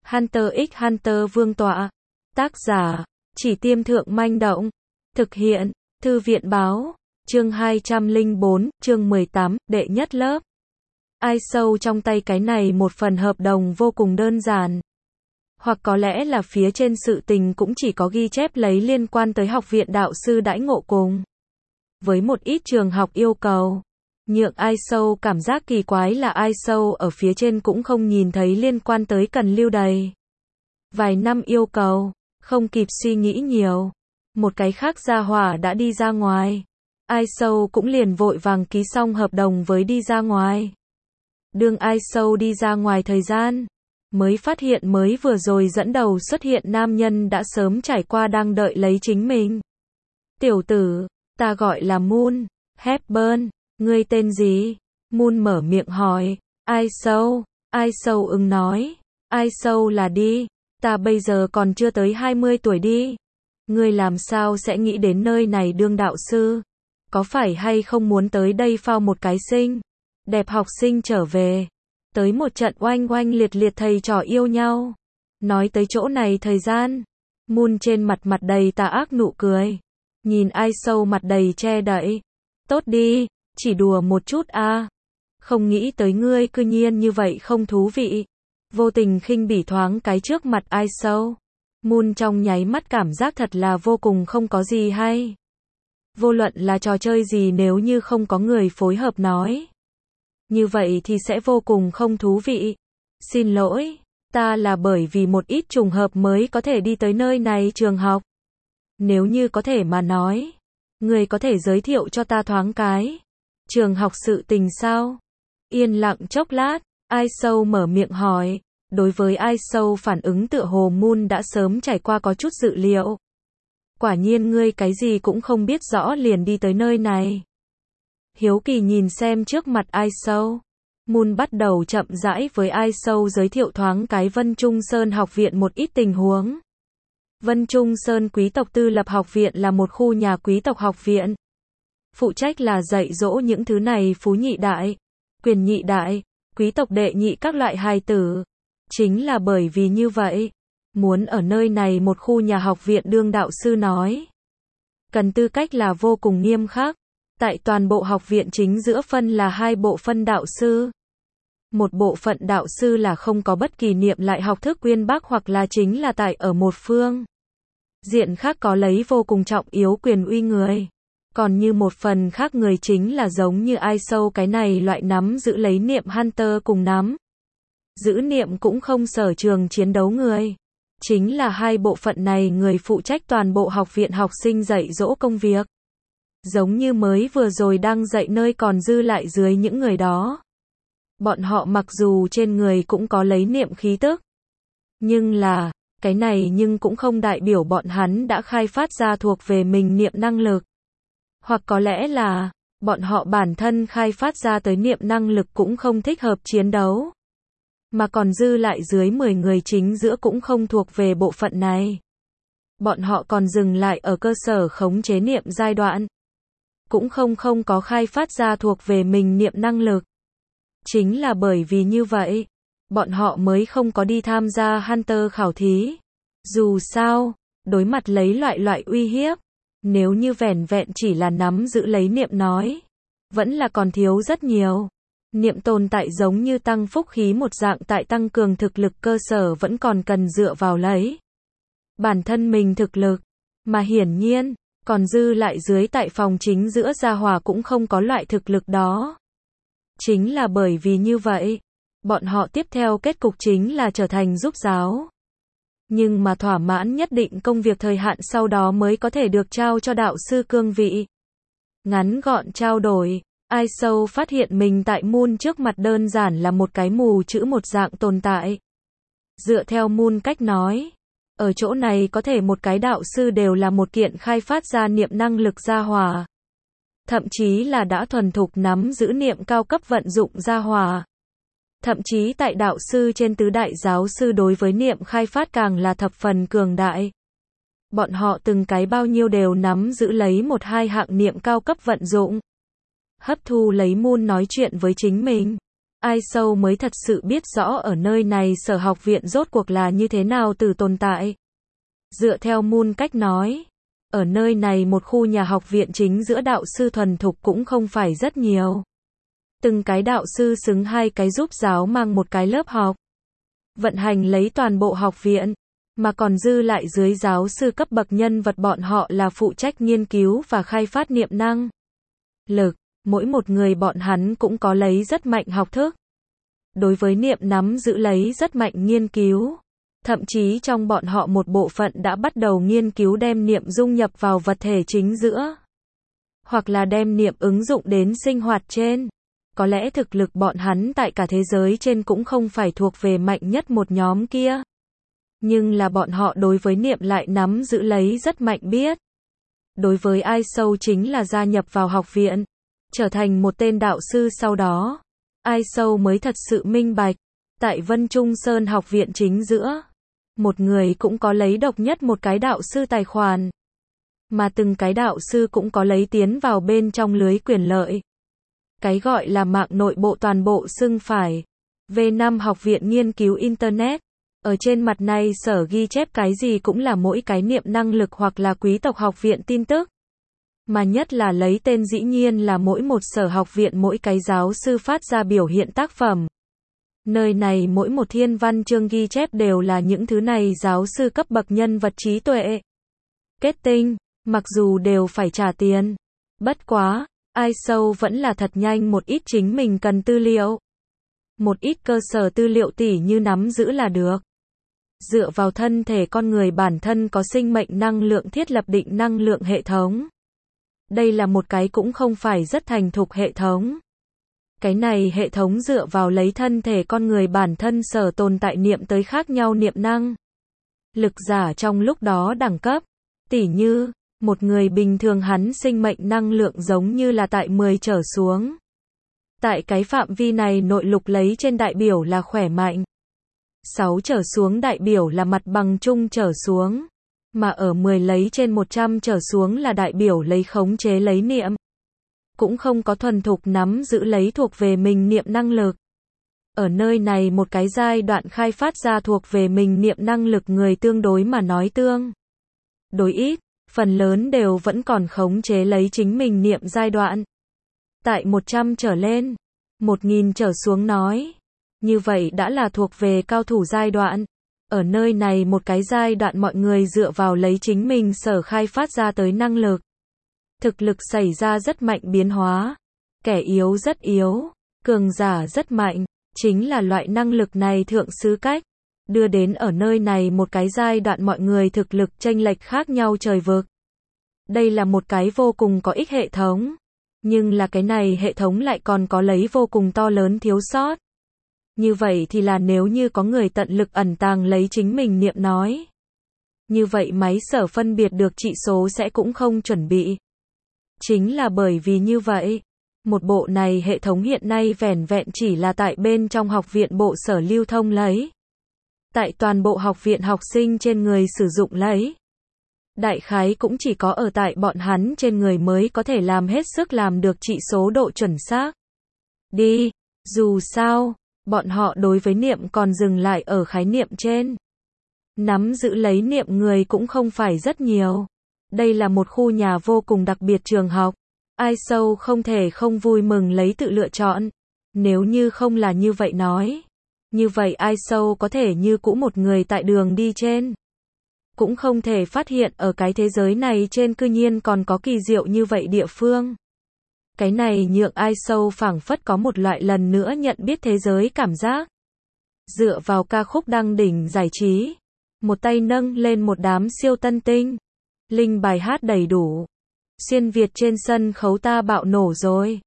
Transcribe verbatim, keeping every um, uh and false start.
Hunter x Hunter Vương tọa. Tác giả, Chỉ Tiêm Thượng Manh Động. Thực hiện, Thư viện Báo. Chương hai trăm lẻ bốn, chương mười tám, đệ nhất lớp. Ai sâu trong tay cái này một phần hợp đồng vô cùng đơn giản. Hoặc có lẽ là phía trên sự tình cũng chỉ có ghi chép lấy liên quan tới học viện đạo sư đãi ngộ cùng với một ít trường học yêu cầu. Nhượng ai sâu cảm giác kỳ quái là ai sâu ở phía trên cũng không nhìn thấy liên quan tới cần lưu đầy vài năm yêu cầu, không kịp suy nghĩ nhiều. Một cái khác gia hỏa đã đi ra ngoài. Ai sâu cũng liền vội vàng ký xong hợp đồng với đi ra ngoài. Đương ai sâu đi ra ngoài thời gian, mới phát hiện mới vừa rồi dẫn đầu xuất hiện nam nhân đã sớm trải qua đang đợi lấy chính mình. Tiểu tử, ta gọi là Moon, Hepburn, ngươi tên gì? Moon mở miệng hỏi. Ai sâu, ai sâu ứng nói. Ai sâu là đi, ta bây giờ còn chưa tới hai mươi tuổi đi. Ngươi làm sao sẽ nghĩ đến nơi này đương đạo sư? Có phải hay không muốn tới đây phao một cái xinh đẹp học sinh trở về, tới một trận oanh oanh liệt liệt thầy trò yêu nhau? Nói tới chỗ này thời gian, Moon trên mặt mặt đầy tà ác nụ cười, nhìn ai sâu mặt đầy che đậy. Tốt đi, chỉ đùa một chút a. À. Không nghĩ tới ngươi cư nhiên như vậy không thú vị. Vô tình khinh bỉ thoáng cái trước mặt ai sâu. Moon trong nháy mắt cảm giác thật là vô cùng không có gì hay. Vô luận là trò chơi gì nếu như không có người phối hợp nói, như vậy thì sẽ vô cùng không thú vị. Xin lỗi, ta là bởi vì một ít trùng hợp mới có thể đi tới nơi này trường học. Nếu như có thể mà nói, người có thể giới thiệu cho ta thoáng cái trường học sự tình sao? Yên lặng chốc lát, ai sâu mở miệng hỏi. Đối với ai sâu phản ứng tựa hồ Moon đã sớm trải qua có chút dự liệu. Quả nhiên ngươi cái gì cũng không biết rõ liền đi tới nơi này. Hiếu kỳ nhìn xem trước mặt ai sâu. Moon bắt đầu chậm rãi với ai sâu giới thiệu thoáng cái Vân Trung Sơn học viện một ít tình huống. Vân Trung Sơn quý tộc tư lập học viện là một khu nhà quý tộc học viện. Phụ trách là dạy dỗ những thứ này phú nhị đại, quyền nhị đại, quý tộc đệ nhị các loại hài tử. Chính là bởi vì như vậy, muốn ở nơi này một khu nhà học viện đương đạo sư nói, cần tư cách là vô cùng nghiêm khắc. Tại toàn bộ học viện chính giữa phân là hai bộ phân đạo sư. Một bộ phận đạo sư là không có bất kỳ niệm lại học thức uyên bác hoặc là chính là tại ở một phương diện khác có lấy vô cùng trọng yếu quyền uy người. Còn như một phần khác người chính là giống như ai sâu cái này loại nắm giữ lấy niệm Hunter cùng nắm giữ niệm cũng không sở trường chiến đấu người. Chính là hai bộ phận này người phụ trách toàn bộ học viện học sinh dạy dỗ công việc. Giống như mới vừa rồi đang dạy nơi còn dư lại dưới những người đó. Bọn họ mặc dù trên người cũng có lấy niệm khí tức. Nhưng là, cái này nhưng cũng không đại biểu bọn hắn đã khai phát ra thuộc về mình niệm năng lực. Hoặc có lẽ là, bọn họ bản thân khai phát ra tới niệm năng lực cũng không thích hợp chiến đấu. Mà còn dư lại dưới mười người chính giữa cũng không thuộc về bộ phận này. Bọn họ còn dừng lại ở cơ sở khống chế niệm giai đoạn. Cũng không không có khai phát ra thuộc về mình niệm năng lực. Chính là bởi vì như vậy, bọn họ mới không có đi tham gia Hunter khảo thí. Dù sao, đối mặt lấy loại loại uy hiếp, nếu như vẻn vẹn chỉ là nắm giữ lấy niệm nói, vẫn là còn thiếu rất nhiều. Niệm tồn tại giống như tăng phúc khí một dạng tại tăng cường thực lực cơ sở vẫn còn cần dựa vào lấy bản thân mình thực lực, mà hiển nhiên, còn dư lại dưới tại phòng chính giữa gia hòa cũng không có loại thực lực đó. Chính là bởi vì như vậy, bọn họ tiếp theo kết cục chính là trở thành giúp giáo. Nhưng mà thỏa mãn nhất định công việc thời hạn sau đó mới có thể được trao cho đạo sư cương vị. Ngắn gọn trao đổi. Ai sâu phát hiện mình tại Moon trước mặt đơn giản là một cái mù chữ một dạng tồn tại. Dựa theo Moon cách nói, ở chỗ này có thể một cái đạo sư đều là một kiện khai phát ra niệm năng lực gia hòa. Thậm chí là đã thuần thục nắm giữ niệm cao cấp vận dụng gia hòa. Thậm chí tại đạo sư trên tứ đại giáo sư đối với niệm khai phát càng là thập phần cường đại. Bọn họ từng cái bao nhiêu đều nắm giữ lấy một hai hạng niệm cao cấp vận dụng. Hấp thu lấy Moon nói chuyện với chính mình. ai sâu mới thật sự biết rõ ở nơi này sở học viện rốt cuộc là như thế nào từ tồn tại. Dựa theo Moon cách nói, ở nơi này một khu nhà học viện chính giữa đạo sư thuần thục cũng không phải rất nhiều. Từng cái đạo sư xứng hai cái giúp giáo mang một cái lớp học. Vận hành lấy toàn bộ học viện, mà còn dư lại dưới giáo sư cấp bậc nhân vật bọn họ là phụ trách nghiên cứu và khai phát niệm năng lực. Mỗi một người bọn hắn cũng có lấy rất mạnh học thức. Đối với niệm nắm giữ lấy rất mạnh nghiên cứu. Thậm chí trong bọn họ một bộ phận đã bắt đầu nghiên cứu đem niệm dung nhập vào vật thể chính giữa. Hoặc là đem niệm ứng dụng đến sinh hoạt trên. Có lẽ thực lực bọn hắn tại cả thế giới trên cũng không phải thuộc về mạnh nhất một nhóm kia. Nhưng là bọn họ đối với niệm lại nắm giữ lấy rất mạnh biết. Đối với ai sâu chính là gia nhập vào học viện. Trở thành một tên đạo sư sau đó. Ai sâu mới thật sự minh bạch. Tại Vân Trung Sơn học viện chính giữa. Một người cũng có lấy độc nhất một cái đạo sư tài khoản. Mà từng cái đạo sư cũng có lấy tiến vào bên trong lưới quyền lợi. Cái gọi là mạng nội bộ toàn bộ xưng phải. V năm học viện nghiên cứu Internet. Ở trên mặt này sở ghi chép cái gì cũng là mỗi cái niệm năng lực hoặc là quý tộc học viện tin tức. Mà nhất là lấy tên dĩ nhiên là mỗi một sở học viện mỗi cái giáo sư phát ra biểu hiện tác phẩm. Nơi này mỗi một thiên văn chương ghi chép đều là những thứ này giáo sư cấp bậc nhân vật trí tuệ. Kết tinh, mặc dù đều phải trả tiền. Bất quá, ai sâu vẫn là thật nhanh một ít chính mình cần tư liệu. Một ít cơ sở tư liệu tỉ như nắm giữ là được. Dựa vào thân thể con người bản thân có sinh mệnh năng lượng thiết lập định năng lượng hệ thống. Đây là một cái cũng không phải rất thành thục hệ thống. Cái này hệ thống dựa vào lấy thân thể con người bản thân sở tồn tại niệm tới khác nhau niệm năng. Lực giả trong lúc đó đẳng cấp. Tỉ như, một người bình thường hắn sinh mệnh năng lượng giống như là tại mười trở xuống. Tại cái phạm vi này nội lục lấy trên đại biểu là khỏe mạnh. sáu trở xuống đại biểu là mặt bằng chung trở xuống. Mà ở mười lấy trên một trăm trở xuống là đại biểu lấy khống chế lấy niệm. Cũng không có thuần thục nắm giữ lấy thuộc về mình niệm năng lực. Ở nơi này một cái giai đoạn khai phát ra thuộc về mình niệm năng lực người tương đối mà nói tương đối ít, phần lớn đều vẫn còn khống chế lấy chính mình niệm giai đoạn. Tại một trăm trở lên, một nghìn trở xuống nói. Như vậy đã là thuộc về cao thủ giai đoạn. Ở nơi này một cái giai đoạn mọi người dựa vào lấy chính mình sở khai phát ra tới năng lực. Thực lực xảy ra rất mạnh biến hóa. Kẻ yếu rất yếu, cường giả rất mạnh. Chính là loại năng lực này thượng xứ cách. Đưa đến ở nơi này một cái giai đoạn mọi người thực lực chênh lệch khác nhau trời vực. Đây là một cái vô cùng có ích hệ thống. Nhưng là cái này hệ thống lại còn có lấy vô cùng to lớn thiếu sót. Như vậy thì là nếu như có người tận lực ẩn tàng lấy chính mình niệm nói. Như vậy máy sở phân biệt được trị số sẽ cũng không chuẩn bị. Chính là bởi vì như vậy. Một bộ này hệ thống hiện nay vẻn vẹn chỉ là tại bên trong học viện bộ sở lưu thông lấy. Tại toàn bộ học viện học sinh trên người sử dụng lấy. Đại khái cũng chỉ có ở tại bọn hắn trên người mới có thể làm hết sức làm được trị số độ chuẩn xác. Đi, dù sao, bọn họ đối với niệm còn dừng lại ở khái niệm trên. Nắm giữ lấy niệm người cũng không phải rất nhiều. Đây là một khu nhà vô cùng đặc biệt trường học. Ai sâu không thể không vui mừng lấy tự lựa chọn. Nếu như không là như vậy nói. Như vậy ai sâu có thể như cũ một người tại đường đi trên. Cũng không thể phát hiện ở cái thế giới này trên cư nhiên còn có kỳ diệu như vậy địa phương. Cái này nhượng ai sâu phảng phất có một loại lần nữa nhận biết thế giới cảm giác. Dựa vào ca khúc đăng đỉnh giải trí. Một tay nâng lên một đám siêu tân tinh. Linh bài hát đầy đủ. Xuyên Việt trên sân khấu ta bạo nổ rồi.